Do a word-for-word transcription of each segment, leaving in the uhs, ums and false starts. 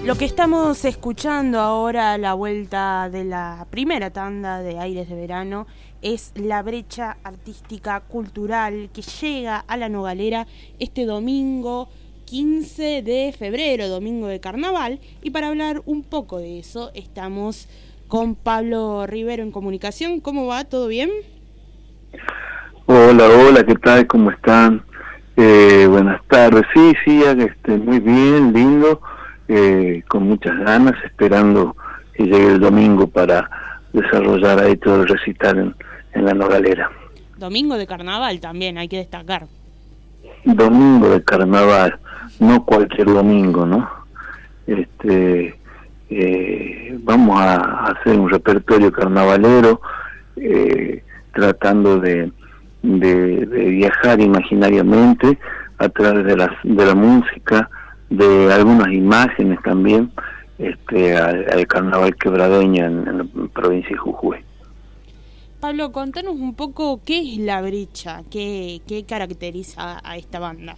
Lo que estamos escuchando ahora a la vuelta de la primera tanda de Aires de Verano es la brecha artística cultural que llega a La Nogalera este domingo quince de febrero, domingo de carnaval, y para hablar un poco de eso estamos con Pablo Rivero en comunicación. ¿Cómo va? ¿Todo bien? Hola, hola, ¿qué tal? ¿Cómo están? Eh, buenas tardes. Sí, sí, este, muy bien, lindo, eh, con muchas ganas, esperando que llegue el domingo para desarrollar ahí todo el recital en, en La Nogalera. Domingo de carnaval también, hay que destacar. Domingo de carnaval, no cualquier domingo, ¿no? Este, eh, vamos a hacer un repertorio carnavalero, eh, tratando de De, de viajar imaginariamente a través de la, de la música, de algunas imágenes también, este, al, al carnaval quebradeño en, en la provincia de Jujuy. Pablo, contanos un poco qué es La Brecha, qué, qué caracteriza a esta banda.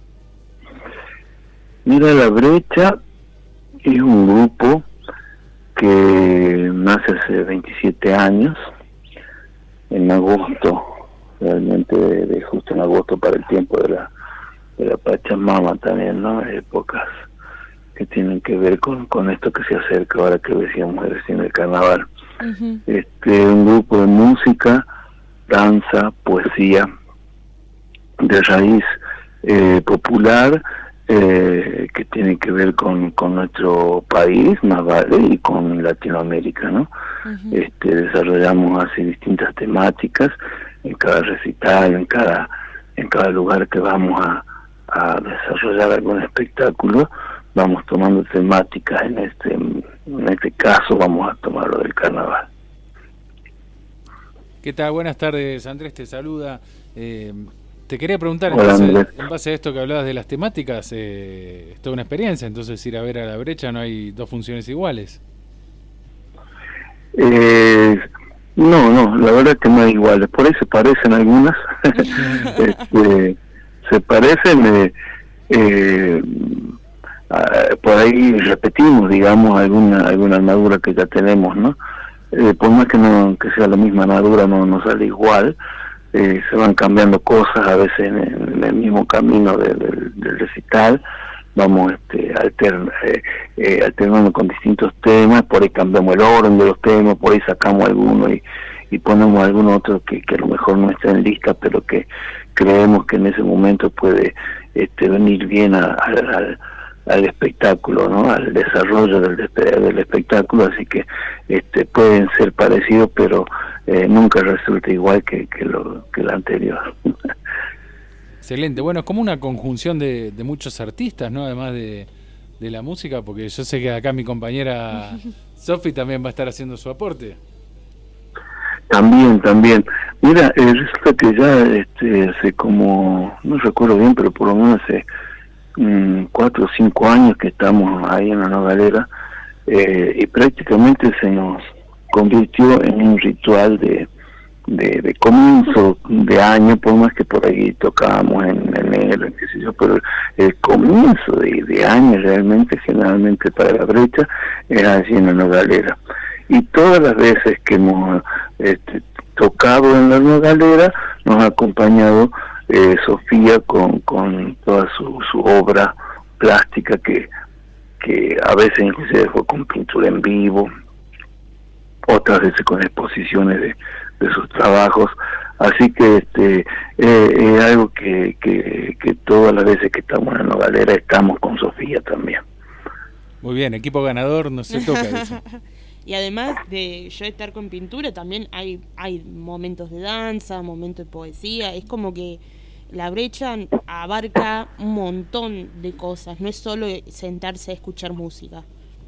Mira, La Brecha es un grupo que nace hace veintisiete años, en agosto, realmente de, de justo en agosto, para el tiempo de la de la Pachamama también, ¿no? Épocas que tienen que ver con, con esto que se acerca ahora que decíamos recién el carnaval. Uh-huh. Este, un grupo de música, danza, poesía, de raíz eh, popular, eh, que tiene que ver con, con nuestro país, más vale, y con Latinoamérica, ¿no? Uh-huh. Este, desarrollamos así distintas temáticas en cada recital, en cada en cada lugar que vamos a, a desarrollar algún espectáculo, vamos tomando temáticas. En este en este caso vamos a tomar lo del carnaval. ¿Qué tal? Buenas tardes, Andrés, te saluda. Eh, te quería preguntar, en base, en base a esto que hablabas de las temáticas, eh, es toda una experiencia, entonces ir a ver a La Brecha, no hay dos funciones iguales. Eh... No, no, la verdad que no es igual, por ahí se parecen algunas, este, se parecen, eh, eh, por ahí repetimos, digamos, alguna alguna armadura que ya tenemos, ¿no? Eh, por más que no que sea la misma armadura, no, no sale igual, eh, se van cambiando cosas a veces en, en el mismo camino de, de, del recital, vamos este, altern, eh, eh, alternando con distintos temas, por ahí cambiamos el orden de los temas, por ahí sacamos alguno y, y ponemos algún otro que, que a lo mejor no está en lista, pero que creemos que en ese momento puede este, venir bien a, a, al, al espectáculo, ¿no? Al desarrollo del, del espectáculo, así que este, pueden ser parecidos, pero eh, nunca resulta igual que, que, lo, que la anterior. Excelente, bueno, es como una conjunción de, de muchos artistas, ¿no? Además de, de la música, porque yo sé que acá mi compañera Sofi también va a estar haciendo su aporte. También, también. Mira, eh, resulta que ya este, hace como, no recuerdo bien, pero por lo menos hace um, cuatro o cinco años que estamos ahí en La Nogalera, eh, y prácticamente se nos convirtió en un ritual de De, de comienzo de año, por más que por ahí tocábamos en enero, qué sé yo, pero el comienzo de, de año realmente, generalmente para La Brecha, era allí en La Nogalera. Y todas las veces que hemos este, tocado en La Nogalera, nos ha acompañado eh, Sofía con, con toda su, su obra plástica, que, que a veces inclusive fue con pintura en vivo, otras veces con exposiciones de de sus trabajos, así que este eh, es algo que, que, que todas las veces que estamos en La Nogalera estamos con Sofía también. Muy bien, equipo ganador no se toca eso. Y además de yo estar con pintura, también hay hay momentos de danza, momentos de poesía, es como que La Brecha abarca un montón de cosas, no es solo sentarse a escuchar música.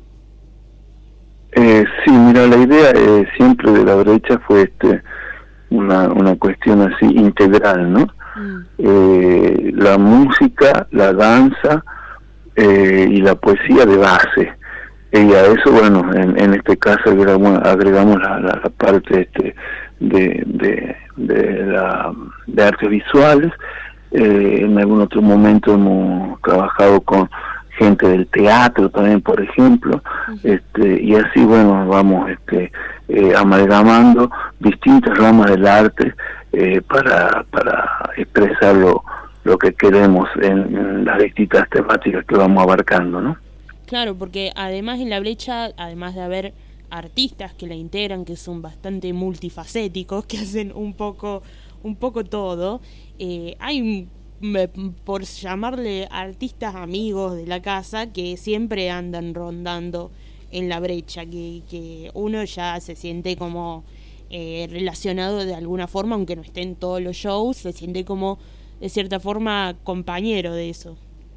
Eh, sí, mira, la idea eh, siempre de La Brecha fue este una una cuestión así integral, ¿no? Mm. Eh, la música, la danza eh, y la poesía de base. Y a eso, bueno, en, en este caso agregamos, agregamos la, la, la parte este de de de, la, de artes visuales. Eh, en algún otro momento hemos trabajado con gente del teatro también, por ejemplo, uh-huh. este, y así, bueno, vamos este, eh, amalgamando distintas ramas del arte eh, para, para expresar lo, lo que queremos en, en las distintas temáticas que vamos abarcando, ¿no? Claro, porque además en La Brecha, además de haber artistas que la integran, que son bastante multifacéticos, que hacen un poco, un poco todo, eh, hay, por llamarle, artistas amigos de la casa que siempre andan rondando en La Brecha, que, que uno ya se siente como eh, relacionado de alguna forma, aunque no esté en todos los shows, se siente como de cierta forma compañero de eso.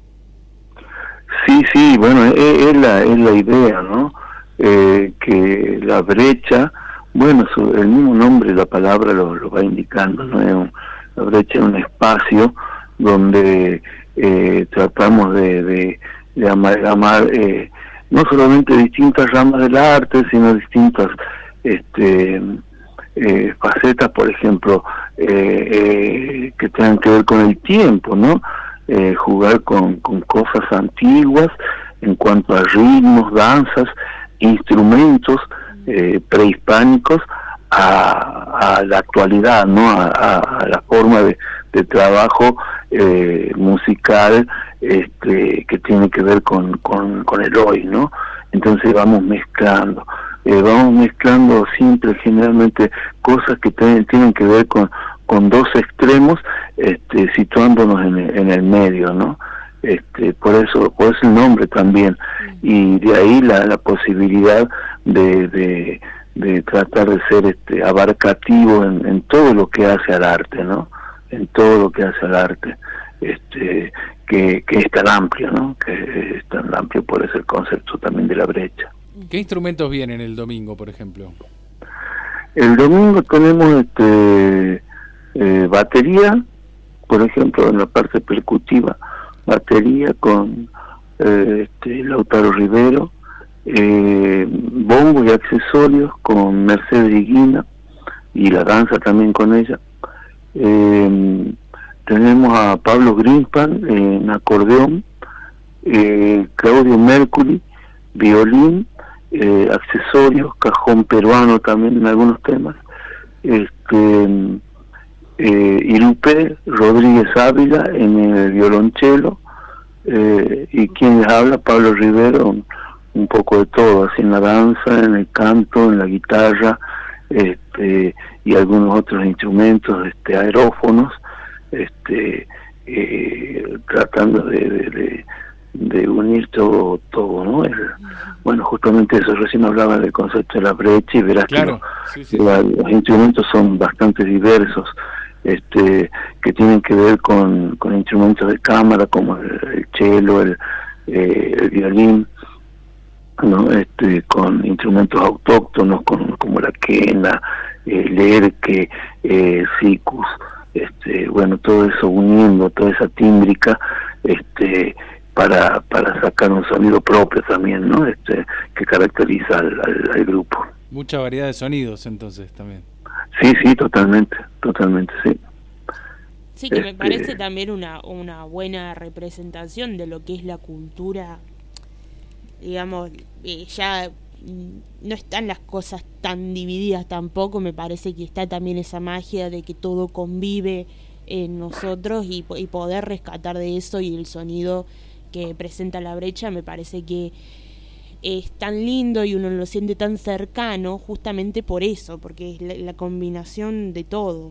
Sí, sí, bueno, es, es, la, es la idea, ¿no? Eh, que La Brecha, bueno, su, el mismo nombre, la palabra lo, lo va indicando, ¿no? Es un, La Brecha es un espacio donde eh, tratamos de, de, de amalgamar eh, no solamente distintas ramas del arte, sino distintas este, eh, facetas, por ejemplo, eh, eh, que tengan que ver con el tiempo, ¿no? Eh, jugar con, con cosas antiguas en cuanto a ritmos, danzas, instrumentos eh, prehispánicos a, a la actualidad, ¿no? A, a, a la forma de, de trabajo eh, musical este, que tiene que ver con, con, con el hoy, ¿no? Entonces vamos mezclando, eh, vamos mezclando siempre, generalmente, cosas que ten, tienen que ver con con dos extremos, este, situándonos en el, en el medio, ¿no? Este, por eso, por eso el nombre también, y de ahí la, la posibilidad de, de, de tratar de ser este, abarcativo en, en todo lo que hace al arte, ¿no? En todo lo que hace al arte, este, que, que es tan amplio, ¿no? Que es tan amplio, por eso el concepto también de La Brecha. ¿Qué instrumentos vienen el domingo, por ejemplo? El domingo tenemos este Eh, batería, por ejemplo, en la parte percutiva, batería con eh, este, Lautaro Rivero, eh, bombo y accesorios con Mercedes Higuina, y la danza también con ella. Eh, tenemos a Pablo Greenspan en acordeón, eh, Claudio Mercury, violín, eh, accesorios, cajón peruano también en algunos temas, este Eh, Irupé Rodríguez Ávila en el violonchelo, eh, y quien les habla, Pablo Rivero, un, un poco de todo, así en la danza, en el canto, en la guitarra, este, y algunos otros instrumentos, este, aerófonos, este, eh, tratando de, de, de, de unir todo, todo, ¿no? El, bueno, justamente eso, recién hablaba del concepto de La Brecha, y verás claro, que sí, sí. La, los instrumentos son bastante diversos, este, que tienen que ver con, con instrumentos de cámara como el, el cello, el, eh, el violín, ¿no? Este, con instrumentos autóctonos con, como la quena, el erque, eh, sikus, este, bueno, todo eso uniendo, toda esa tímbrica, este, para para sacar un sonido propio también, ¿no? Este, que caracteriza al, al, al grupo. Mucha variedad de sonidos entonces también. Sí, sí, totalmente, totalmente, sí. Sí, que este... me parece también una, una buena representación de lo que es la cultura, digamos, eh, ya no están las cosas tan divididas tampoco, me parece que está también esa magia de que todo convive en nosotros y, y poder rescatar de eso, y el sonido que presenta La Brecha me parece que es tan lindo y uno lo siente tan cercano justamente por eso, porque es la, la combinación de todo.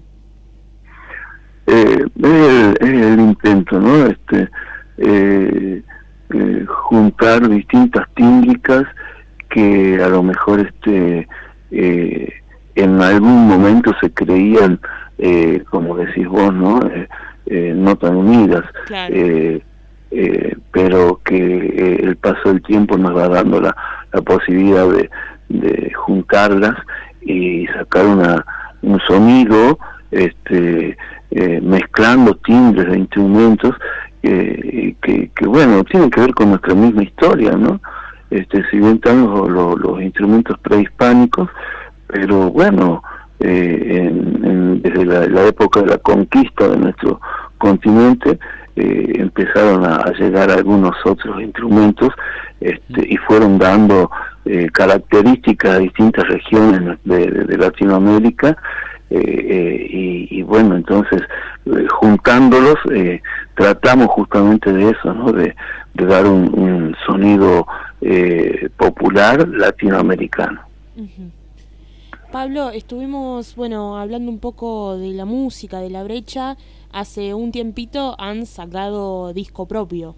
Eh, es, el, es el intento, ¿no? Este, eh, eh, juntar distintas tímbricas que a lo mejor este eh, en algún momento se creían, eh, como decís vos, ¿no? Eh, eh, no tan unidas. Claro. Eh, Eh, pero que eh, el paso del tiempo nos va dando la, la posibilidad de, de juntarlas y sacar una un sonido, este eh, mezclando timbres de instrumentos eh, que, que bueno, tienen que ver con nuestra misma historia, ¿no? Este, si bien están los, los, los instrumentos prehispánicos, pero bueno, eh, en, en, desde la, la época de la conquista de nuestro continente, eh, empezaron a, a llegar algunos otros instrumentos este, y fueron dando eh, características a distintas regiones de, de, de Latinoamérica. Eh, eh, y, y bueno, entonces eh, juntándolos eh, tratamos justamente de eso, ¿no? De, de dar un, un sonido eh, popular latinoamericano. Uh-huh. Pablo, estuvimos, bueno, hablando un poco de la música, de La Brecha. Hace un tiempito han sacado disco propio.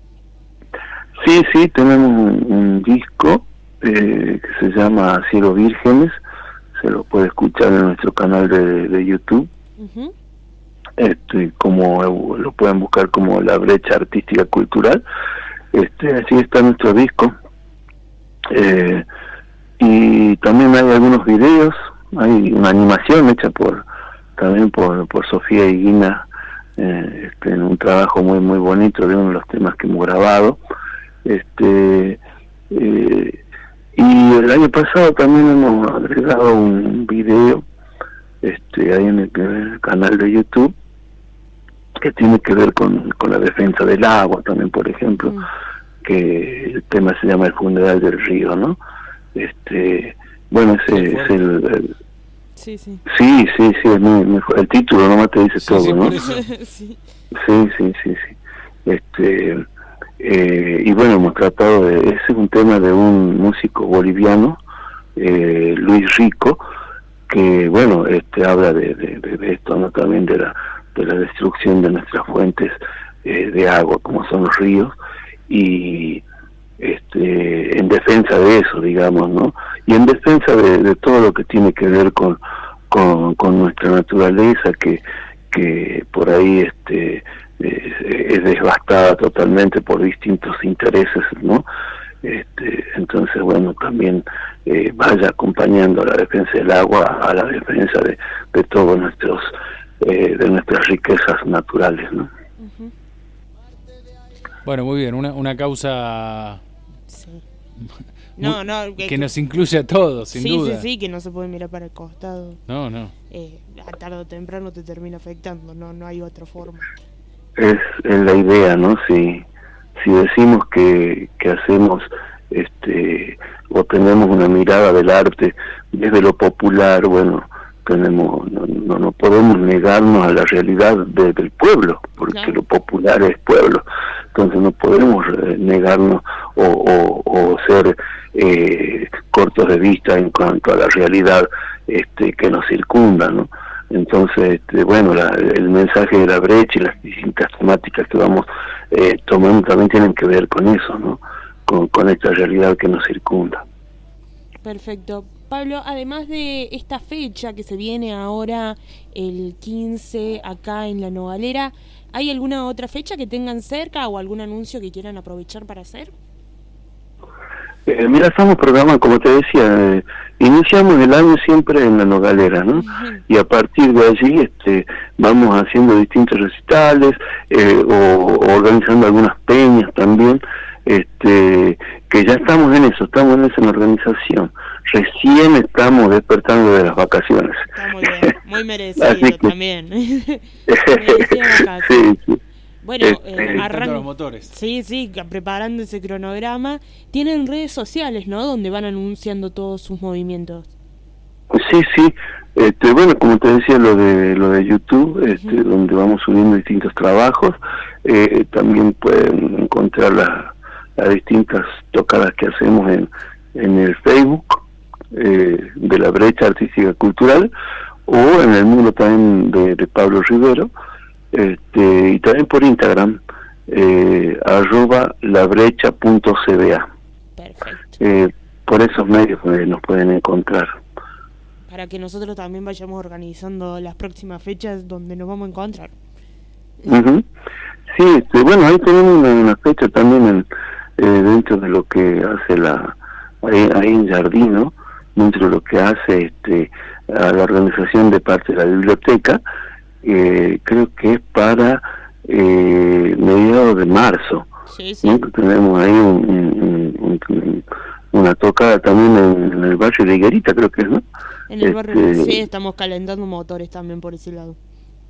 Sí, sí, tenemos un, un disco eh, que se llama Cielo Vírgenes. Se lo puede escuchar en nuestro canal de, de YouTube. Uh-huh. Este, como lo pueden buscar como La Brecha Artística Cultural. Este, así está nuestro disco. Eh, y también hay algunos videos, hay una animación hecha por también por, por Sofía Higuina, eh, este, en un trabajo muy muy bonito de uno de los temas que hemos grabado. Este eh, y el año pasado también hemos agregado un video este ahí en el, en el canal de YouTube que tiene que ver con, con la defensa del agua también, por ejemplo, mm. que el tema se llama El Funeral del Río, ¿no? Este, bueno, ese es el, el sí, sí, sí, sí, sí, es muy, muy, el título nomás te dice sí, todo, sí, ¿no? sí, sí, sí, sí, sí. Este, eh, y bueno, hemos tratado de, ese es un tema de un músico boliviano, eh, Luis Rico, que bueno, este habla de, de, de, de esto, ¿no? También de la de la destrucción de nuestras fuentes eh, de agua, como son los ríos, y este en defensa de eso, digamos, ¿no? Y en defensa de, de todo lo que tiene que ver con, con, con nuestra naturaleza, que, que por ahí este es, es devastada totalmente por distintos intereses, ¿no? Este, entonces, bueno, también eh, vaya acompañando a la defensa del agua, a la defensa de, de todos nuestros eh, de nuestras riquezas naturales, ¿no? Uh-huh. Bueno, muy bien, una, una causa sí. no, no, que, que nos incluye a todos, sin sí, duda. Sí, sí, sí, que no se puede mirar para el costado. No, no. Eh, a tarde o temprano te termina afectando, no, no hay otra forma. Es, es la idea, ¿no? Si, si decimos que, que hacemos este o tenemos una mirada del arte desde lo popular, bueno, tenemos no, no, no podemos negarnos a la realidad de, del pueblo, porque no. Lo popular es pueblo, entonces no podemos eh, negarnos o, o, o ser eh, cortos de vista en cuanto a la realidad este que nos circunda, ¿no? Entonces, este, bueno, la, el mensaje de La Brecha y las distintas temáticas que vamos eh, tomando también tienen que ver con eso, ¿no? Con, con esta realidad que nos circunda. Perfecto. Pablo, además de esta fecha que se viene ahora el quince acá en La Nogalera, ¿hay alguna otra fecha que tengan cerca o algún anuncio que quieran aprovechar para hacer? Eh, mira, estamos programando, como te decía, eh, iniciamos el año siempre en La Nogalera, ¿no? Uh-huh. Y a partir de allí este, vamos haciendo distintos recitales eh, o, o organizando algunas peñas también, este que ya estamos en eso, estamos en esa organización. Recién estamos despertando de las vacaciones. Está muy bien, muy merecido que, también. Merecido sí, sí. Bueno, este, eh, arran... los motores. Sí, sí, preparando ese cronograma. Tienen redes sociales, ¿no? Donde van anunciando todos sus movimientos. Sí, sí. Este, bueno, como te decía, lo de lo de YouTube, este, uh-huh. donde vamos subiendo distintos trabajos. Eh, también pueden encontrar la, las distintas tocadas que hacemos en, en el Facebook eh, de La Brecha Artística Cultural, o en el muro también de, de Pablo Rivero. Este, y también por Instagram eh, arroba labrecha punto c b a. Perfecto. Eh, por esos medios eh, nos pueden encontrar, para que nosotros también vayamos organizando las próximas fechas donde nos vamos a encontrar. Uh-huh. Sí, este, bueno, ahí tenemos una, una fecha también en, eh, dentro de lo que hace la ahí, ahí en Jardín, ¿no? Dentro de lo que hace este a la organización de parte de la biblioteca. Eh, creo que es para eh, mediados de marzo. Sí, sí. ¿No? Tenemos ahí un, un, un, un, una tocada también en, en el barrio de Higuerita, creo que es, ¿no? En el barrio, este, sí, estamos calentando motores también por ese lado.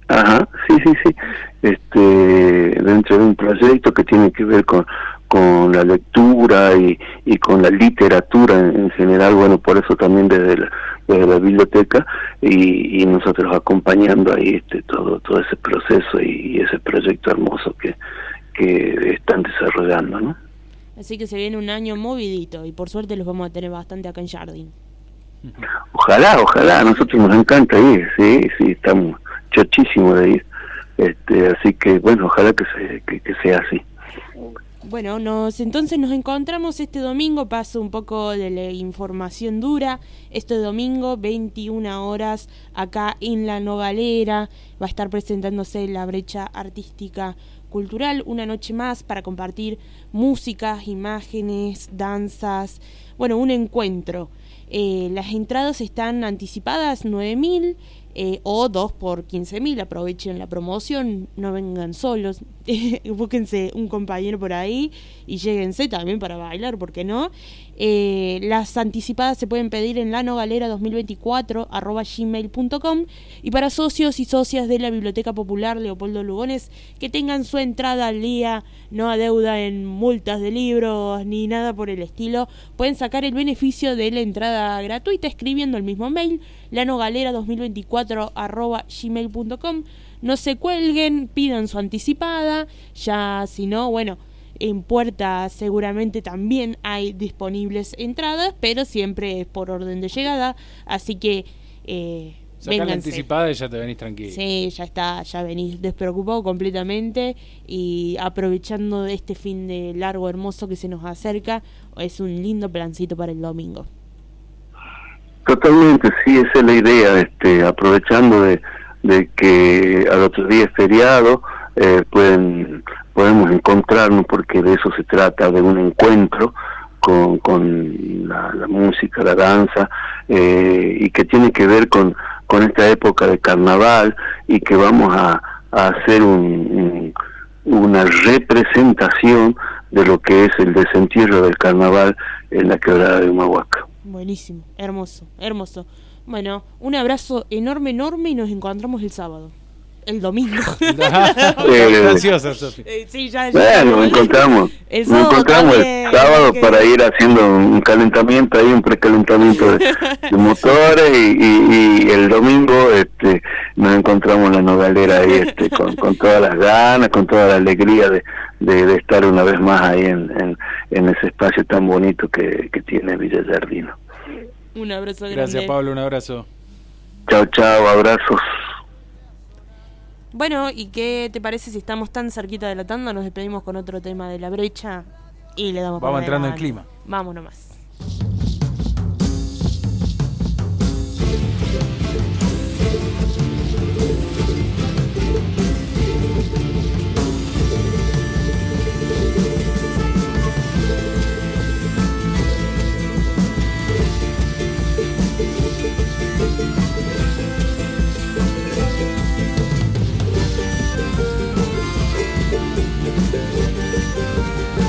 Ajá, sí, sí, sí. Este, dentro de un proyecto que tiene que ver con, con la lectura y, y con la literatura en, en general, bueno, por eso también desde la, desde la biblioteca y, y nosotros acompañando ahí este todo todo ese proceso y, y ese proyecto hermoso que, que están desarrollando, ¿no? Así que se viene un año movidito y por suerte los vamos a tener bastante acá en Jardín. Ojalá, ojalá, a nosotros nos encanta ir, sí, sí, estamos chochísimos de ir, este, así que bueno, ojalá que, se, que, que sea así. Bueno, nos entonces nos encontramos este domingo, paso un poco de la información dura, este domingo veintiuna horas acá en La Nogalera, va a estar presentándose La Brecha Artística Cultural, una noche más para compartir músicas, imágenes, danzas, bueno, un encuentro. Eh, las entradas están anticipadas nueve mil eh, o dos por quince mil, aprovechen la promoción, no vengan solos, búsquense un compañero por ahí y lléguense también para bailar, ¿por qué no? Eh, las anticipadas se pueden pedir en lanogalera dos mil veinticuatro arroba gmail punto com y para socios y socias de la Biblioteca Popular Leopoldo Lugones que tengan su entrada al día, no adeuda en multas de libros ni nada por el estilo, pueden sacar el beneficio de la entrada gratuita escribiendo el mismo mail lanogalera dos mil veinticuatro arroba gmail punto com. No se cuelguen, pidan su anticipada, ya si no, bueno, en puerta seguramente también hay disponibles entradas, pero siempre es por orden de llegada, así que eh, sacá la anticipada y ya te venís tranquilo. Sí, ya está, ya venís despreocupado completamente y aprovechando de este fin de largo hermoso que se nos acerca, es un lindo plancito para el domingo. Totalmente, sí, esa es la idea, este, aprovechando de, de que al otro día es feriado, eh, pueden podemos encontrarnos, porque de eso se trata, de un encuentro con, con la, la música, la danza, eh, y que tiene que ver con, con esta época de carnaval, y que vamos a, a hacer un, un, una representación de lo que es el desentierro del carnaval en la quebrada de Humahuaca. Buenísimo, hermoso, hermoso. Bueno, un abrazo enorme, enorme y nos encontramos el sábado. El domingo. eh, Graciosa, Sofi. Eh, sí, ya, ya. Bueno, nos encontramos. El nos encontramos también, el sábado que... para ir haciendo un calentamiento, ahí un precalentamiento de, de motores y, y, y el domingo este nos encontramos en La Nogalera ahí este con, con todas las ganas, con toda la alegría de, de, de estar una vez más ahí en, en, en ese espacio tan bonito que, que tiene Villa Jardino. Un abrazo grande. Gracias, Pablo, un abrazo. Chao, chao, abrazos. Bueno, ¿y qué te parece si estamos tan cerquita de la tanda? Nos despedimos con otro tema de La Brecha y le damos Vamos para entrando en adelante. clima. Vamos nomás.